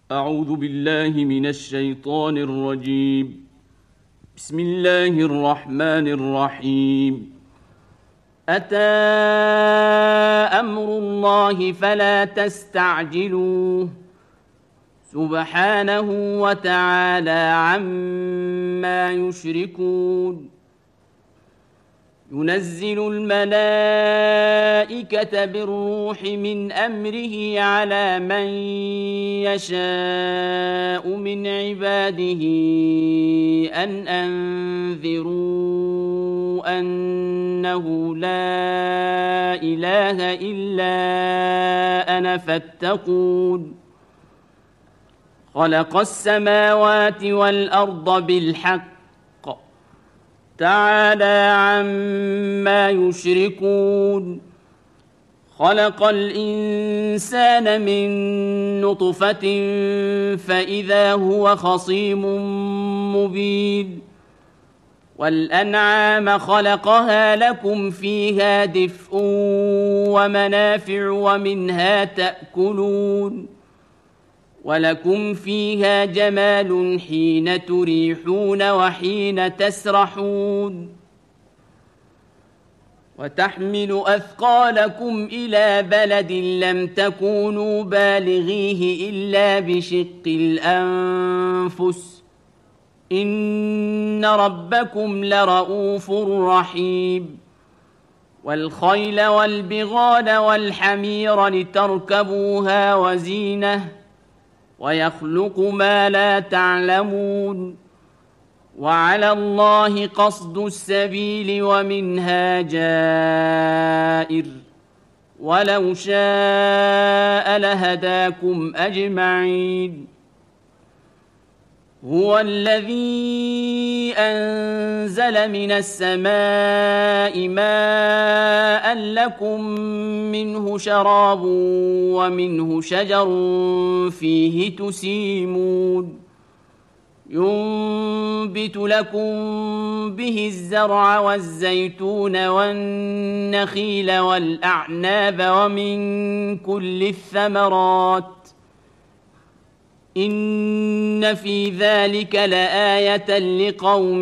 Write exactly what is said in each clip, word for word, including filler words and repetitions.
أعوذ بالله من الشيطان الرجيم. بسم الله الرحمن الرحيم. أتى أمر الله فلا تستعجلوه سبحانه وتعالى عما يشركون. ينزل الملائكة بالروح من أمره على من يشاء من عباده أن أنذروا أنه لا إله إلا أنا فاتقون. خلق السماوات والأرض بالحق تعالى عما يشركون. خلق الإنسان من نطفة فإذا هو خصيم مبين. والأنعام خلقها لكم فيها دفء ومنافع ومنها تأكلون. ولكم فيها جمال حين تريحون وحين تسرحون. وتحمل أثقالكم إلى بلد لم تكونوا بالغيه إلا بشق الأنفس إن ربكم لرؤوف رحيم. والخيل والبغال والحمير لتركبوها وزينة ويخلق ما لا تعلمون. وعلى الله قصد السبيل ومنها جائر ولو شاء لهداكم أجمعين. هو الذي أنزل من السماء ماء لكم منه شراب ومنه شجر فيه تسيمون. ينبت لكم به الزرع والزيتون والنخيل والأعناب ومن كل الثمرات إن في ذلك لآية لقوم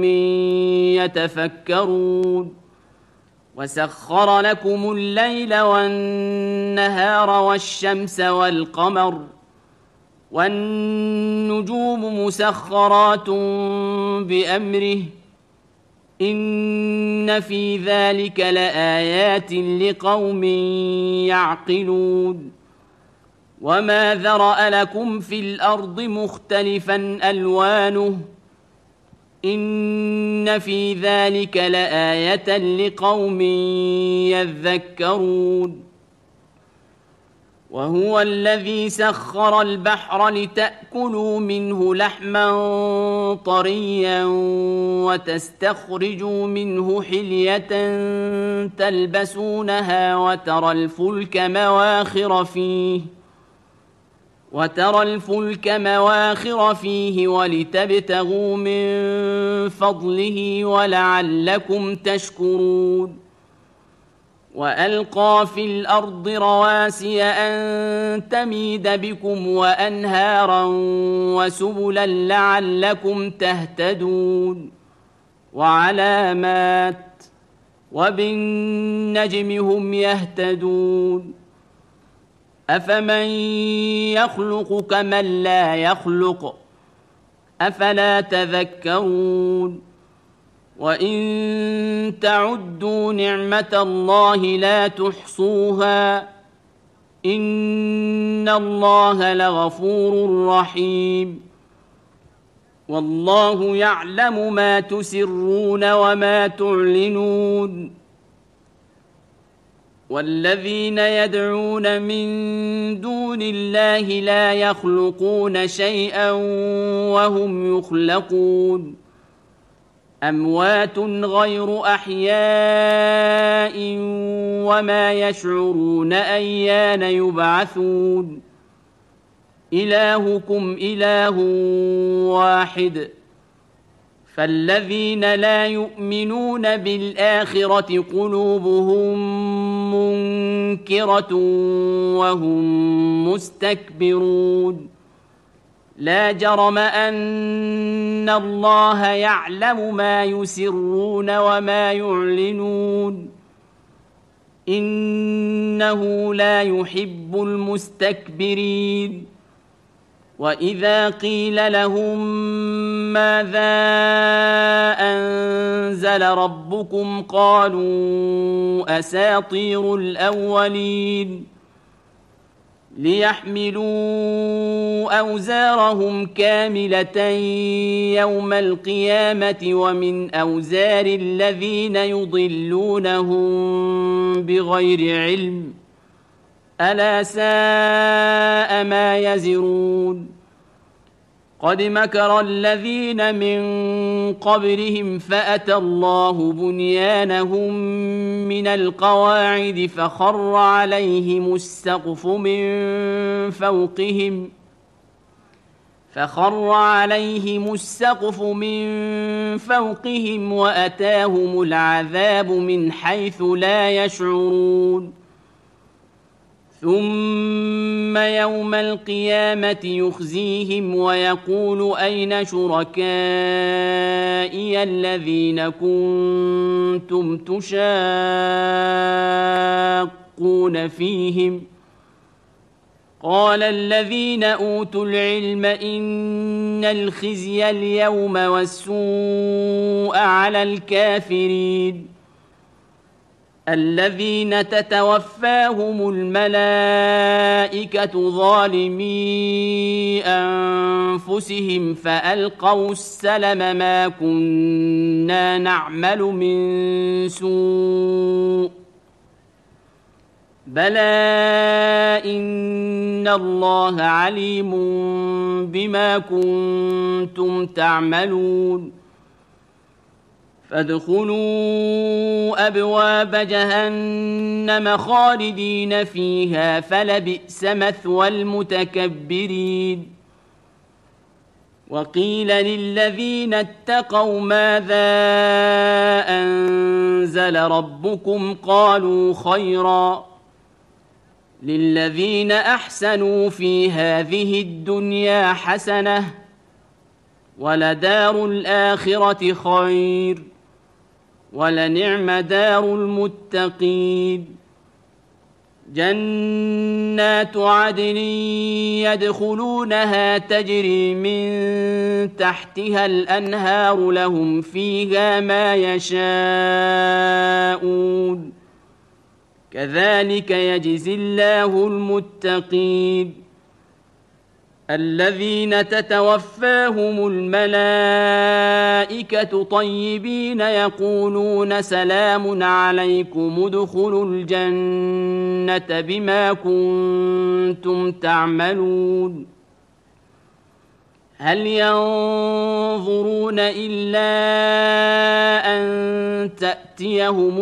يتفكرون. وسخر لكم الليل والنهار والشمس والقمر والنجوم مسخرات بأمره إن في ذلك لآيات لقوم يعقلون. وما ذرأ لكم في الأرض مختلفا ألوانه إن في ذلك لآية لقوم يذكرون. وهو الذي سخر البحر لتأكلوا منه لحما طريا وتستخرجوا منه حلية تلبسونها وترى الفلك مواخر فيه وترى الفلك مواخر فيه ولتبتغوا من فضله ولعلكم تشكرون. وألقى في الأرض رواسي أن تميد بكم وأنهارا وسبلا لعلكم تهتدون. وعلامات وبالنجم هم يهتدون. أفمن يخلق كمن لا يخلق أفلا تذكرون. وإن تعدوا نعمة الله لا تحصوها إن الله لغفور رحيم. والله يعلم ما تسرون وما تعلنون. والذين يدعون من دون الله لا يخلقون شيئا وهم يخلقون. أموات غير أحياء وما يشعرون أيان يبعثون. إلهكم إله واحد فالذين لا يؤمنون بالآخرة قلوبهم منكرة وهم مستكبرون. لا جرم أن الله يعلم ما يسرون وما يعلنون إنه لا يحب المستكبرين وإذا قيل لهم ماذا أنزل ربكم قالوا أساطير الأولين ليحملوا أوزارهم كاملة يوم القيامة ومن أوزار الذين يضلونهم بغير علم ألا ساء ما يزرون قد مكر الذين من قبلهم فأتى الله بنيانهم من القواعد فخر عليهم السقف من فوقهم فخر عليهم السقف من فوقهم وأتاهم العذاب من حيث لا يشعرون ثم يوم القيامة يخزيهم ويقول أين شركائي الذين كنتم تشاقون فيهم قال الذين أوتوا العلم إن الخزي اليوم والسوء على الكافرين الذين تتوفاهم الملائكة ظالمي أنفسهم فألقوا السلم ما كنا نعمل من سوء بلى إن الله عليم بما كنتم تعملون فادخلوا أبواب جهنم خالدين فيها فلبئس مثوى المتكبرين وقيل للذين اتقوا ماذا أنزل ربكم قالوا خيرا للذين أحسنوا في هذه الدنيا حسنة ولدار الآخرة خير ولنعم دار المتقين جنات عدن يدخلونها تجري من تحتها الأنهار لهم فيها ما يشاءون كذلك يجزي الله المتقين الذين تتوفاهم الملائكة طيبين يقولون سلام عليكم ادخلوا الجنة بما كنتم تعملون هل ينظرون إلا أن تأتيهم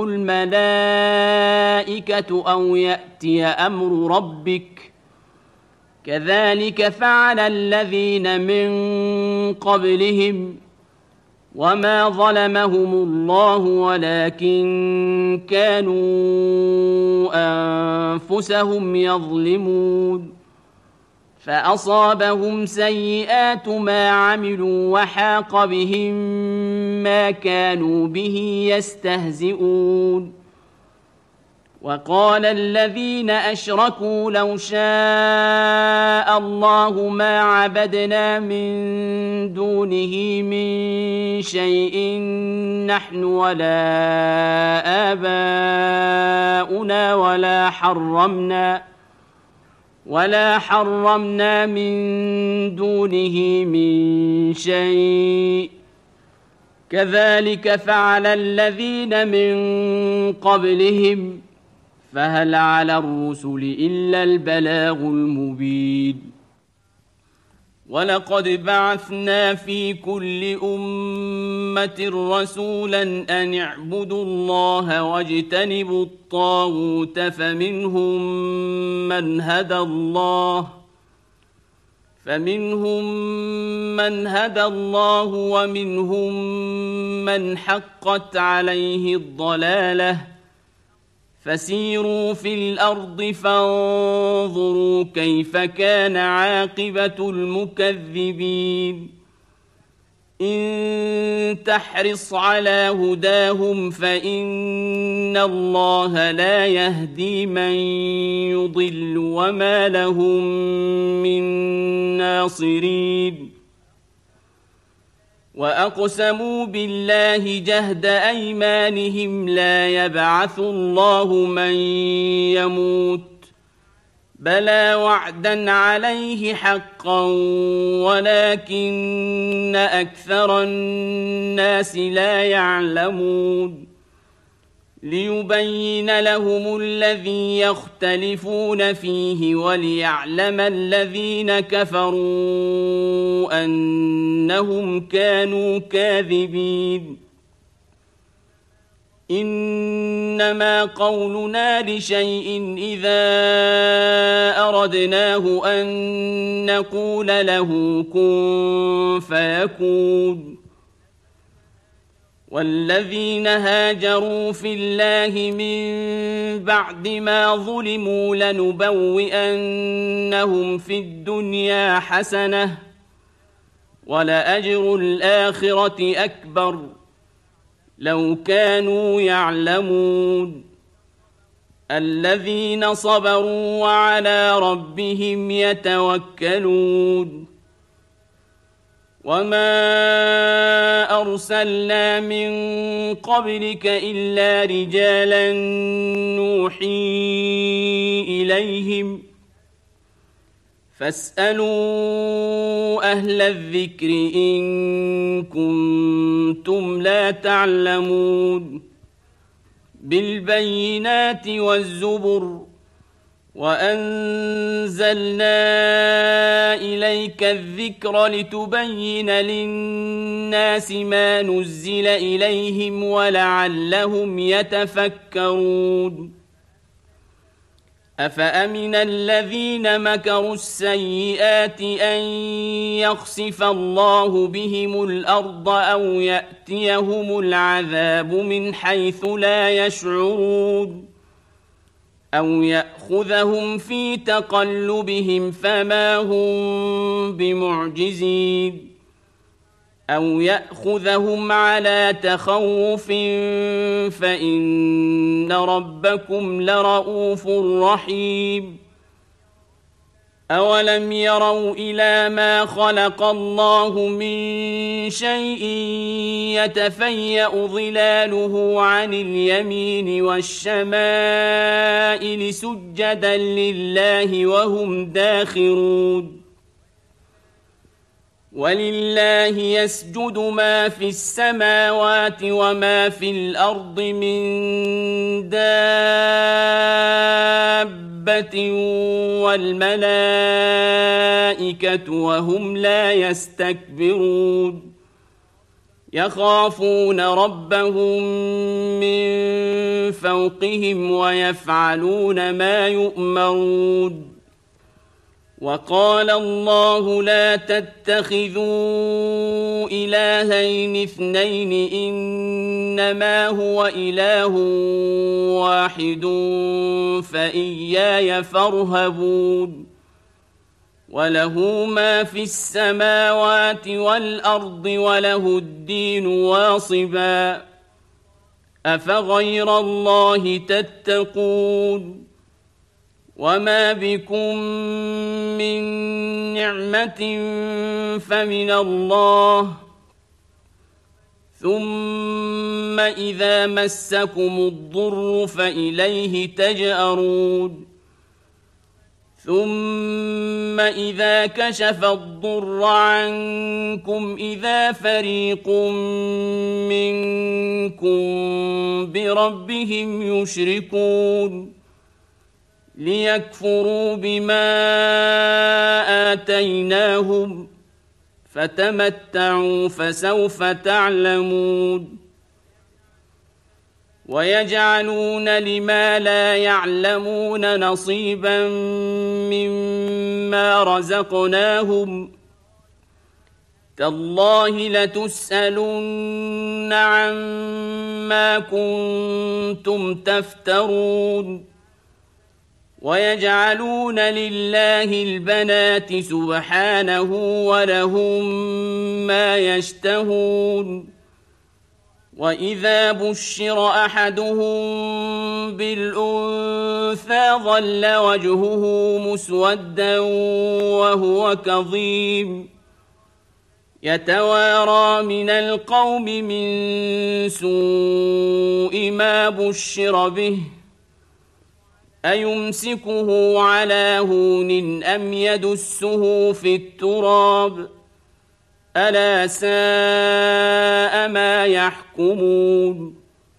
الملائكة أو يأتي أمر ربك كذلك فعل الذين من قبلهم وما ظلمهم الله ولكن كانوا أنفسهم يظلمون فأصابهم سيئات ما عملوا وحاق بهم ما كانوا به يستهزئون وقال الذين أشركوا لو شاء الله ما عبدنا من دونه من شيء نحن ولا آباؤنا ولا حرمنا ولا حرمنا من دونه من شيء كذلك فعل الذين من قبلهم فهل على الرسل إلا البلاغ المبين ولقد بعثنا في كل أمة رسولا أن اعبدوا الله واجتنبوا الطاغوت فمنهم من هدى الله فمنهم من هدى الله ومنهم من حقت عليه الضلالة فسيروا في الأرض فانظروا كيف كان عاقبة المكذبين إن تحرص على هداهم فإن الله لا يهدي من يضل وما لهم من ناصرين وأقسموا بالله جهد أيمانهم لا يبعث الله من يموت بلى وعدا عليه حقا ولكن أكثر الناس لا يعلمون ليبين لهم الذي يختلفون فيه وليعلم الذين كفروا أنهم كانوا كاذبين إنما قولنا لشيء إذا أردناه أن نقول له كن فيكون والذين هاجروا في الله من بعد ما ظلموا لنبوئنهم في الدنيا حسنة ولأجر الآخرة أكبر لو كانوا يعلمون الذين صبروا وعلى ربهم يتوكلون وما أرسلنا من قبلك إلا رجالا نوحي إليهم فاسألوا أهل الذكر إن كنتم لا تعلمون بالبينات والزبر وأنزلنا إليك الذكر لتبين للناس ما نزل إليهم ولعلهم يتفكرون أفأمن الذين مكروا السيئات أن يخسف الله بهم الأرض أو يأتيهم العذاب من حيث لا يشعرون أو يأخذهم في تقلبهم فما هم بمعجزين أو يأخذهم على تخوف فإن ربكم لرؤوف رحيم أولم يروا إلى ما خلق الله من شيء يتفيأ ظلاله عن اليمين والشمائل سجدا لله وهم داخرون ولله يسجد ما في السماوات وما في الأرض من دابة والملائكة وهم لا يستكبرون يخافون ربهم من فوقهم ويفعلون ما يؤمرون وقال الله لا تتخذوا إلهين اثنين إنما هو إله واحد فإياي فارهبون وله ما في السماوات والأرض وله الدين واصبا أفغير الله تتقون وما بكم من نعمة فمن الله ثم إذا مسكم الضر فإليه تجأرون ثم إذا كشف الضر عنكم إذا فريق منكم بربهم يشركون ليكفروا بما آتيناهم فتمتعوا فسوف تعلمون ويجعلون لما لا يعلمون نصيبا مما رزقناهم تالله لتسألن عما كنتم تفترون ويجعلون لله البنات سبحانه ولهم ما يشتهون وإذا بشر أحدهم بالأنثى ظل وجهه مسودا وهو كظيم يتوارى من القوم من سوء ما بشر به أيمسكه على هون أم يدسه في التراب ألا ساء ما يحكمون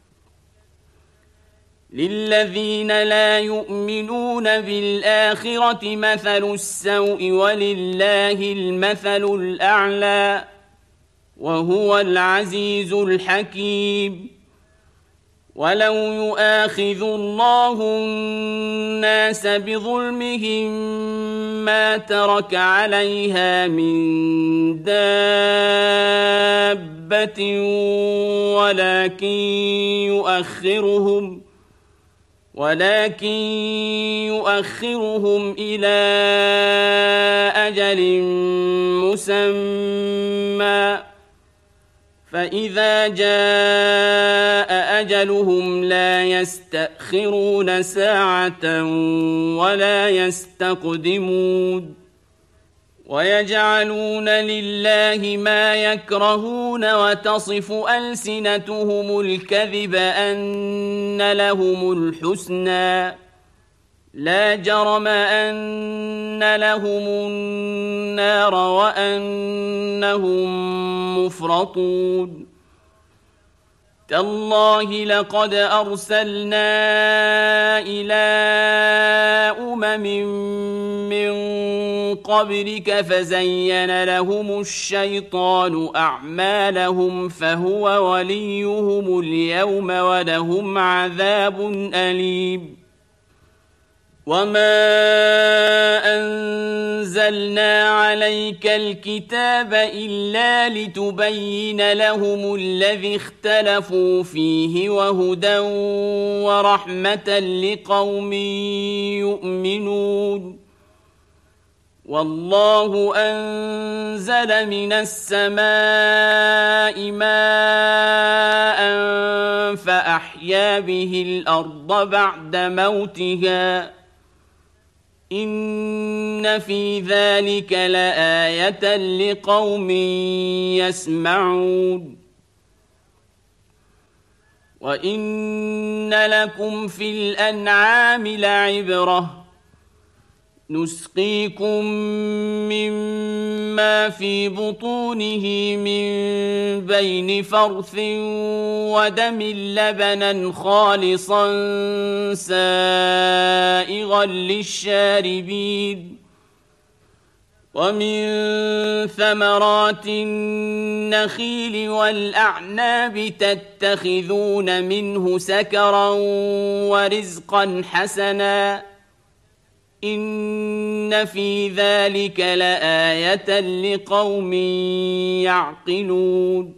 للذين لا يؤمنون بالآخرة مثل السوء ولله المثل الأعلى وهو العزيز الحكيم ولو يؤاخذ الله الناس بظلمهم ما ترك عليها من دابة ولكن يؤخرهم ولكن يؤخرهم إلى أجل مسمى فإذا جاء أجلهم لا يستأخرون ساعة ولا يستقدمون ويجعلون لله ما يكرهون وتصف ألسنتهم الكذب أن لهم الحسنى لا جرم أن لهم النار وأنهم مفرطون تالله لقد أرسلنا إلى أمم من قبلك فزين لهم الشيطان أعمالهم فهو وليهم اليوم ولهم عذاب أليم وما أنزلنا عليك الكتاب إلا لتبين لهم الذي اختلفوا فيه وهدى ورحمة لقوم يؤمنون والله أنزل من السماء ماء فأحيا به الأرض بعد موتها إن في ذلك لآية لقوم يسمعون وإن لكم في الأنعام لعبرة نسقيكم مما في بطونه من بين فرث ودم لبنا خالصا سائغا للشاربين ومن ثمرات النخيل والأعناب تتخذون منه سكرا ورزقا حسنا إن في ذلك لآية لقوم يعقلون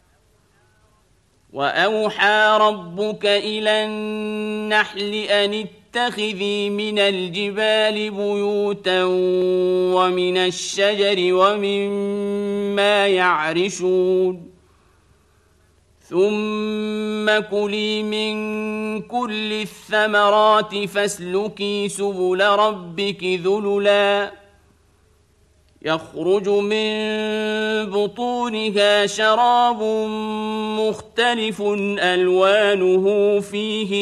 وأوحى ربك إلى النحل أن اتخذي من الجبال بيوتا ومن الشجر ومما يعرشون ثم كلي من كل الثمرات فاسلكي سبل ربك ذللا يخرج من بطونها شراب مختلف ألوانه فيه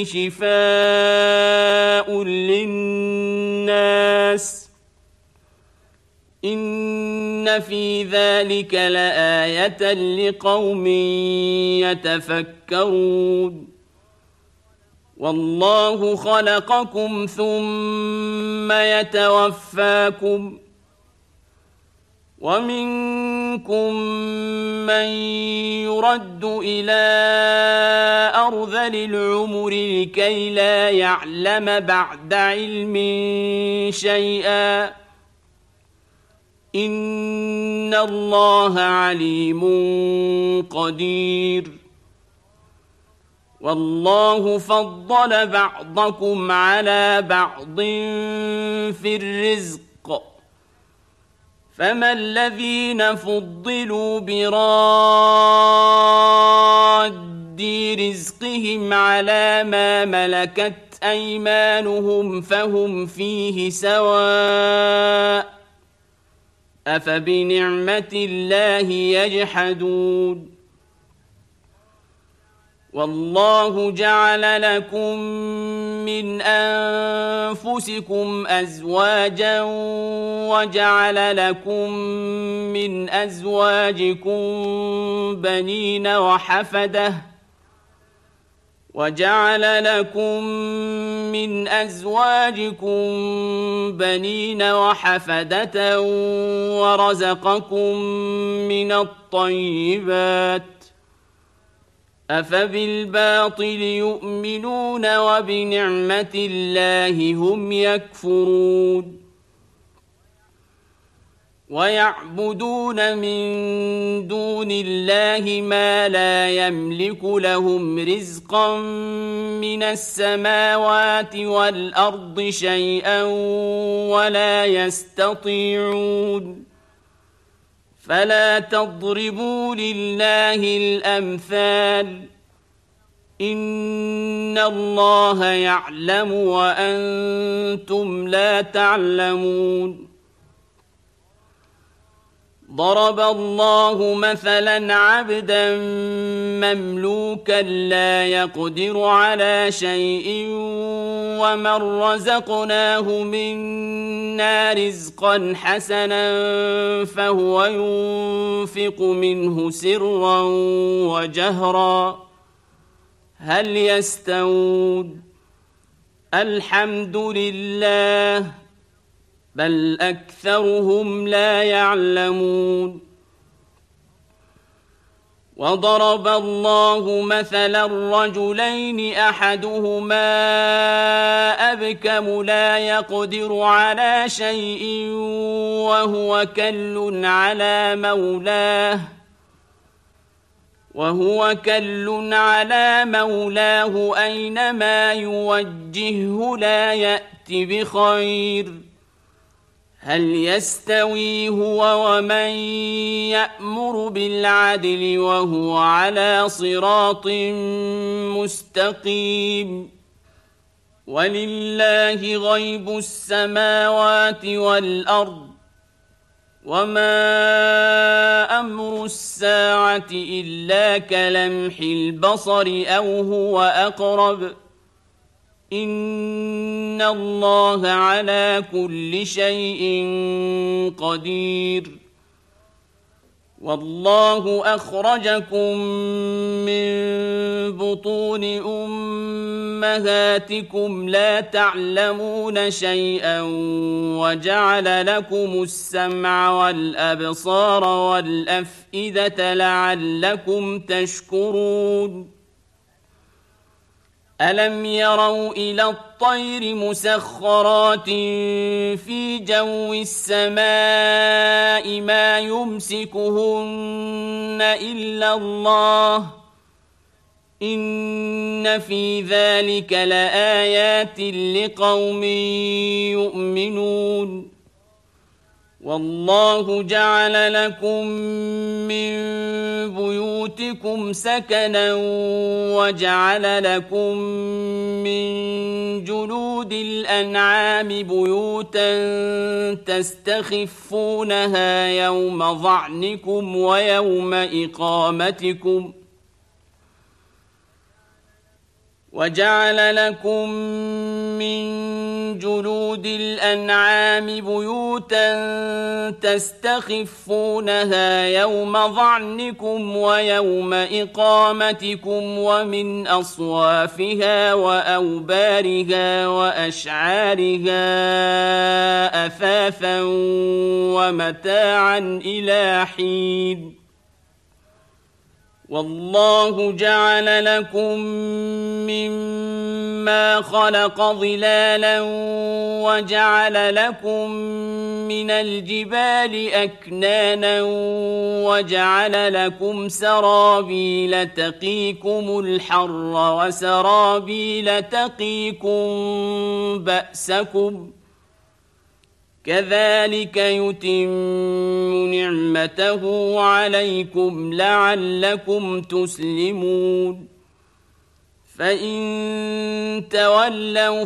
شفاء للناس إن في ذلك لآية لقوم يتفكرون والله خلقكم ثم يتوفاكم ومنكم من يرد إلى أرذل العمر لكي لا يعلم بعد علم شيئا إن إن الله عليم قدير والله فضل بعضكم على بعض في الرزق فما الذين فضلوا براد رزقهم على ما ملكت أيمانهم فهم فيه سواء أفبنعمة الله يجحدون والله جعل لكم من أنفسكم أزواجا وجعل لكم من أزواجكم بنين وحفدة وجعل لكم من أزواجكم بنين وحفدة ورزقكم من الطيبات أفبالباطل يؤمنون وبنعمة الله هم يكفرون ويعبدون من دون الله ما لا يملك لهم رزقا من السماوات والأرض شيئا ولا يستطيعون فلا تضربوا لله الأمثال إن الله يعلم وأنتم لا تعلمون ضرب الله مثلا عبدا مملوكا لا يقدر على شيء ومن رزقناه منا رزقا حسنا فهو ينفق منه سرا وجهرا هل يستوون الحمد لله بل أكثرهم لا يعلمون وضرب الله مثلا رجلين أحدهما أبكم لا يقدر على شيء وهو كل على مولاه وهو كل على مولاه أينما يوجهه لا يأت بخير هل يستوي هو ومن يأمر بالعدل وهو على صراط مستقيم ولله غيب السماوات والأرض وما أمر الساعة إلا كلمح البصر أو هو أقرب إن الله على كل شيء قدير والله أخرجكم من بطون أمهاتكم لا تعلمون شيئا وجعل لكم السمع والأبصار والأفئدة لعلكم تشكرون ألم يروا إلى الطير مسخرات في جو السماء ما يمسكهن إلا الله إن في ذلك لآيات لقوم يؤمنون والله جعل لكم من بيوتكم سكنا وجعل لكم من جلود الأنعام بيوتا تستخفونها يوم ظعنكم ويوم إقامتكم وجعل لكم من جلود الأنعام بيوتا تستخفونها يوم ظعنكم ويوم إقامتكم ومن أصوافها وأوبارها وأشعارها أثاثا ومتاعا إلى حين والله جعل لكم مما ما خلق ظلالا وجعل لكم من الجبال أكنانا وجعل لكم سرابيل تقيكم الحر وسرابيل تقيكم بأسكم كذلك يتم نعمته عليكم لعلكم تسلمون فإن تولوا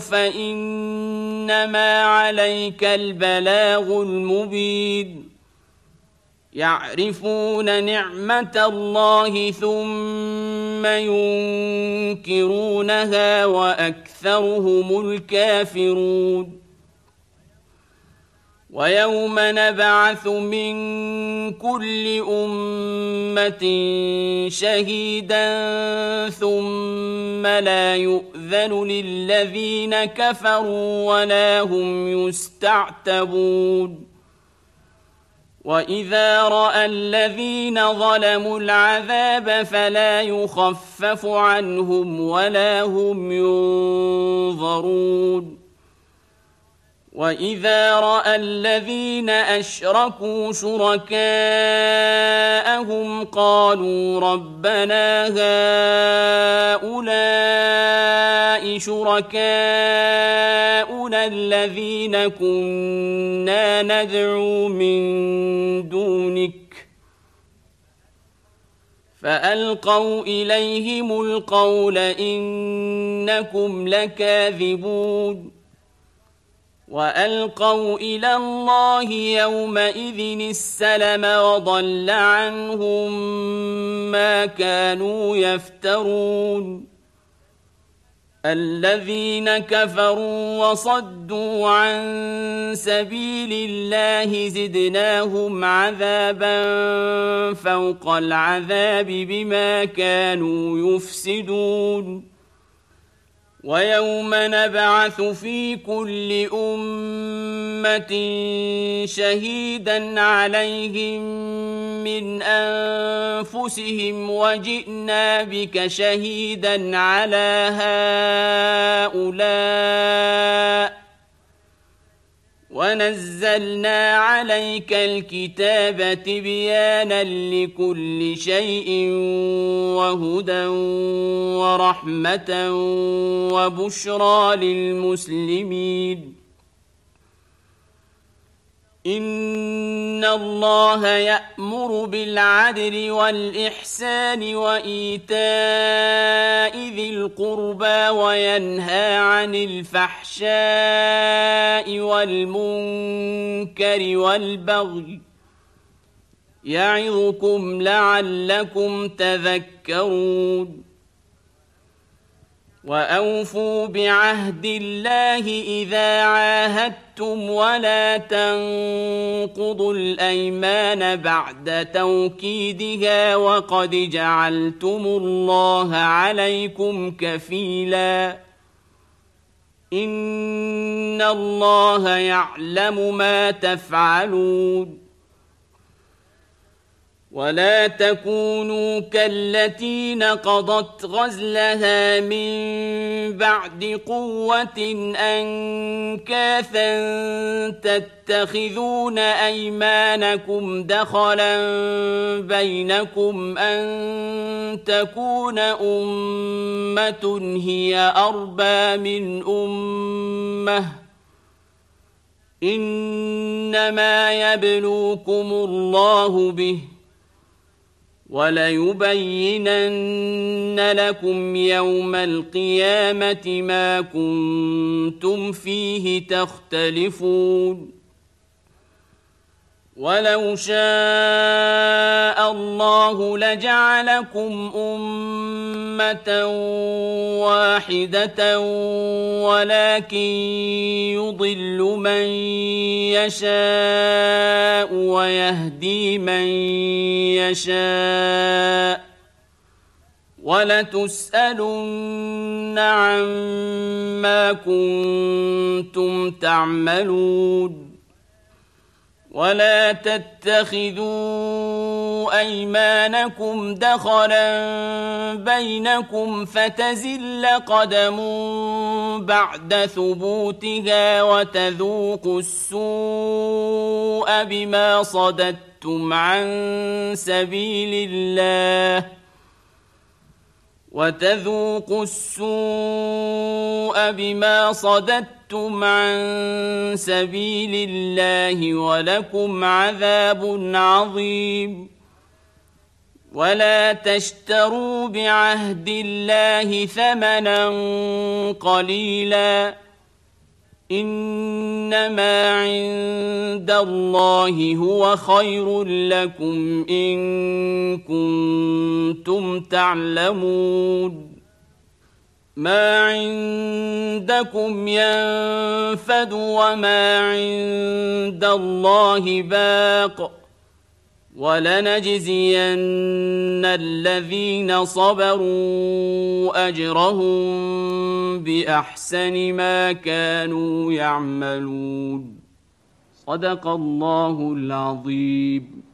فإنما عليك البلاغ المبين يعرفون نعمة الله ثم ينكرونها وأكثرهم الكافرون ويوم نبعث من كل أمة شهيدا ثم لا يؤذن للذين كفروا ولا هم يستعتبون وإذا رأى الذين ظلموا العذاب فلا يخفف عنهم ولا هم ينظرون وإذا رأى الذين أشركوا شركاءهم قالوا ربنا هؤلاء شركاؤنا الذين كنا ندعو من دونك فألقوا إليهم القول إنكم لكاذبون وألقوا إلى الله يومئذ السلم وضل عنهم ما كانوا يفترون الذين كفروا وصدوا عن سبيل الله زدناهم عذابا فوق العذاب بما كانوا يفسدون ويوم نبعث في كل أمة شهيدا عليهم من أنفسهم وجئنا بك شهيدا على هؤلاء ونزلنا عليك الكتاب تبيانا لكل شيء وهدى ورحمة وبشرى للمسلمين إن الله يأمر بالعدل والإحسان وإيتاء ذي القربى وينهى عن الفحشاء والمنكر والبغي يعظكم لعلكم تذكرون وأوفوا بعهد الله إذا عاهدتم ولا تنقضوا الأيمان بعد توكيدها وقد جعلتم الله عليكم كفيلا إن الله يعلم ما تفعلون ولا تكونوا كالتي نقضت غزلها من بعد قوة أنكاثا تتخذون أيمانكم دخلا بينكم أن تكون أمة هي أربى من أمة إنما يبلوكم الله به وليبينن لكم يوم القيامة ما كنتم فيه تختلفون ولو شاء الله لجعلكم أمة واحدة ولكن يضل من يشاء ويهدي من يشاء ولتسألن عما كنتم تعملون ولا تتخذوا أيمانكم دخلا بينكم فتزل قدم بعد ثبوتها وتذوقوا السوء بما صددتم عن سبيل الله وتذوقوا السوء بما صددتم عن سبيل الله ولكم عذاب عظيم ولا تشتروا بعهد الله ثمنا قليلا إنما عند الله هو خير لكم إن كنتم تعلمون ما عندكم ينفد وما عند الله باق ولنجزين الذين صبروا أجرهم بأحسن ما كانوا يعملون صدق الله العظيم.